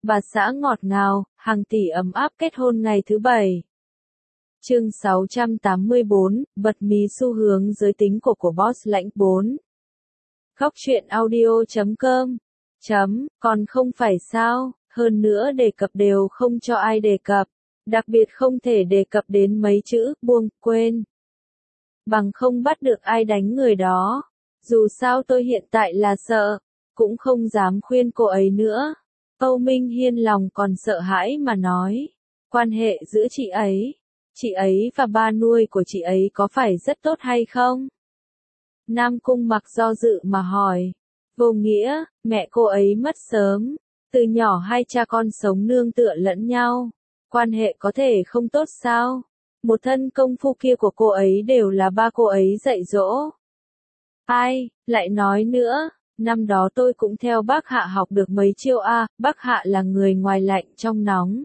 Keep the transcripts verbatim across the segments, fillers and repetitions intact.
bà xã ngọt ngào, hàng tỷ ấm áp kết hôn ngày thứ bảy. Chương sáu trăm tám mươi bốn, bật mí xu hướng giới tính của của boss lãnh bốn. Góc truyện audio chấm com. Chấm, còn không phải sao, hơn nữa đề cập đều không cho ai đề cập, đặc biệt không thể đề cập đến mấy chữ, buông, quên. Bằng không bắt được ai đánh người đó. Dù sao tôi hiện tại là sợ, cũng không dám khuyên cô ấy nữa. Âu Minh Hiên lòng còn sợ hãi mà nói, quan hệ giữa chị ấy, chị ấy và ba nuôi của chị ấy có phải rất tốt hay không? Nam Cung Mặc do dự mà hỏi, vô nghĩa, mẹ cô ấy mất sớm, từ nhỏ hai cha con sống nương tựa lẫn nhau, quan hệ có thể không tốt sao? Một thân công phu kia của cô ấy đều là ba cô ấy dạy dỗ. Ai, lại nói nữa, năm đó tôi cũng theo bác Hạ học được mấy chiêu a, bác Hạ là người ngoài lạnh trong nóng.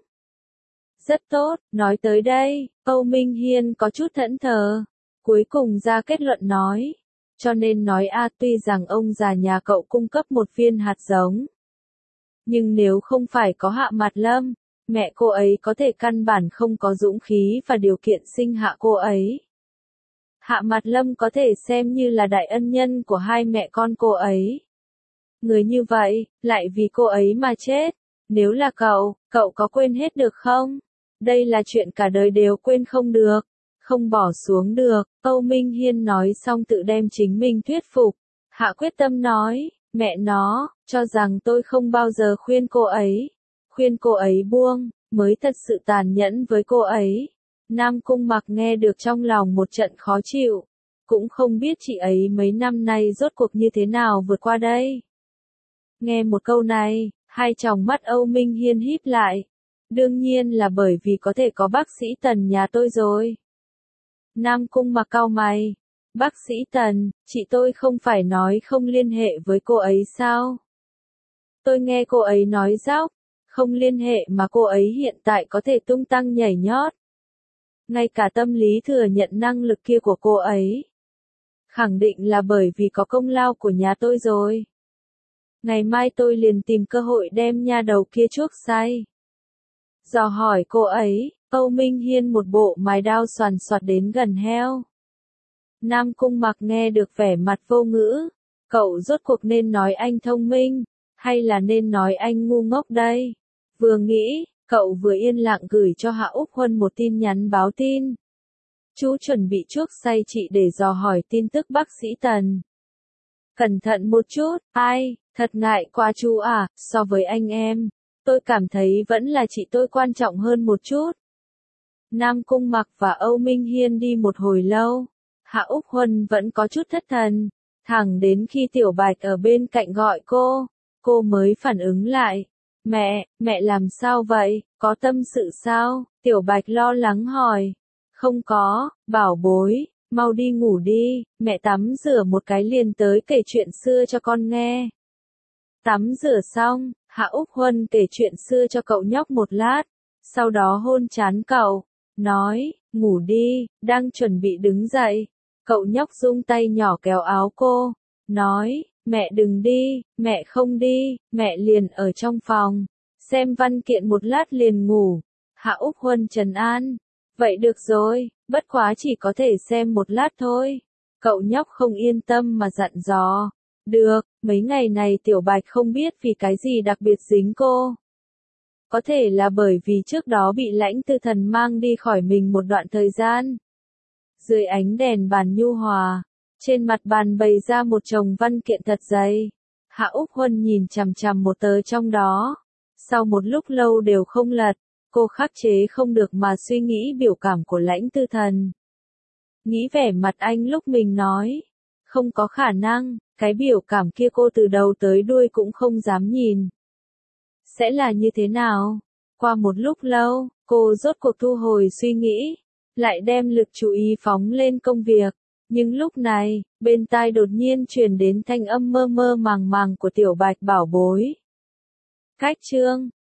Rất tốt, nói tới đây, Âu Minh Hiên có chút thẫn thờ, cuối cùng ra kết luận nói, cho nên nói a tuy rằng ông già nhà cậu cung cấp một viên hạt giống. Nhưng nếu không phải có Hạ Mạt Lâm, mẹ cô ấy có thể căn bản không có dũng khí và điều kiện sinh hạ cô ấy. Hạ Mạt Lâm có thể xem như là đại ân nhân của hai mẹ con cô ấy. Người như vậy, lại vì cô ấy mà chết. Nếu là cậu, cậu có quên hết được không? Đây là chuyện cả đời đều quên không được, không bỏ xuống được. Âu Minh Hiên nói xong tự đem chính mình thuyết phục. Hạ quyết tâm nói, mẹ nó, cho rằng tôi không bao giờ khuyên cô ấy. Khuyên cô ấy buông, mới thật sự tàn nhẫn với cô ấy. Nam Cung Mặc nghe được trong lòng một trận khó chịu, cũng không biết chị ấy mấy năm nay rốt cuộc như thế nào vượt qua đây. Nghe một câu này, hai tròng mắt Âu Minh Hiên híp lại. Đương nhiên là bởi vì có thể có bác sĩ Tần nhà tôi rồi. Nam Cung Mặc cau mày. Bác sĩ Tần, chị tôi không phải nói không liên hệ với cô ấy sao? Tôi nghe cô ấy nói dóc, không liên hệ mà cô ấy hiện tại có thể tung tăng nhảy nhót. Ngay cả tâm lý thừa nhận năng lực kia của cô ấy. Khẳng định là bởi vì có công lao của nhà tôi rồi. Ngày mai tôi liền tìm cơ hội đem nha đầu kia chuốc say. Dò hỏi cô ấy, Âu Minh Hiên một bộ mài đao xoàn xoạt đến gần heo. Nam Cung Mặc nghe được vẻ mặt vô ngữ. Cậu rốt cuộc nên nói anh thông minh, hay là nên nói anh ngu ngốc đây? Vừa nghĩ, cậu vừa yên lặng gửi cho Hạ Úc Huân một tin nhắn báo tin. Chú chuẩn bị chuốc say chị để dò hỏi tin tức bác sĩ Tần. Cẩn thận một chút, ai, thật ngại quá chú à, so với anh em, tôi cảm thấy vẫn là chị tôi quan trọng hơn một chút. Nam Cung Mặc và Âu Minh Hiên đi một hồi lâu, Hạ Úc Huân vẫn có chút thất thần, thẳng đến khi Tiểu Bạch ở bên cạnh gọi cô, cô mới phản ứng lại. Mẹ, mẹ làm sao vậy, có tâm sự sao? Tiểu Bạch lo lắng hỏi. Không có, bảo bối, mau đi ngủ đi, mẹ tắm rửa một cái liền tới kể chuyện xưa cho con nghe. Tắm rửa xong, Hạ Úc Huân kể chuyện xưa cho cậu nhóc một lát, sau đó hôn trán cậu, nói, ngủ đi, đang chuẩn bị đứng dậy. Cậu nhóc rung tay nhỏ kéo áo cô, nói, mẹ đừng đi, mẹ không đi, mẹ liền ở trong phòng, xem văn kiện một lát liền ngủ. Hạ Úc Huân trấn an, vậy được rồi, bất quá chỉ có thể xem một lát thôi. Cậu nhóc không yên tâm mà dặn dò, được, mấy ngày này Tiểu Bạch không biết vì cái gì đặc biệt dính cô. Có thể là bởi vì trước đó bị Lãnh Tư Thần mang đi khỏi mình một đoạn thời gian. Dưới ánh đèn bàn nhu hòa, trên mặt bàn bày ra một chồng văn kiện thật dày. Hạ Úc Huân nhìn chằm chằm một tờ trong đó. Sau một lúc lâu đều không lật, cô khắc chế không được mà suy nghĩ biểu cảm của Lãnh Tư Thần. Nghĩ vẻ mặt anh lúc mình nói, không có khả năng, cái biểu cảm kia cô từ đầu tới đuôi cũng không dám nhìn. Sẽ là như thế nào? Qua một lúc lâu, cô rốt cuộc thu hồi suy nghĩ, lại đem lực chú ý phóng lên công việc. Nhưng lúc này, bên tai đột nhiên truyền đến thanh âm mơ mơ màng màng của Tiểu Bạch bảo bối. Cách chương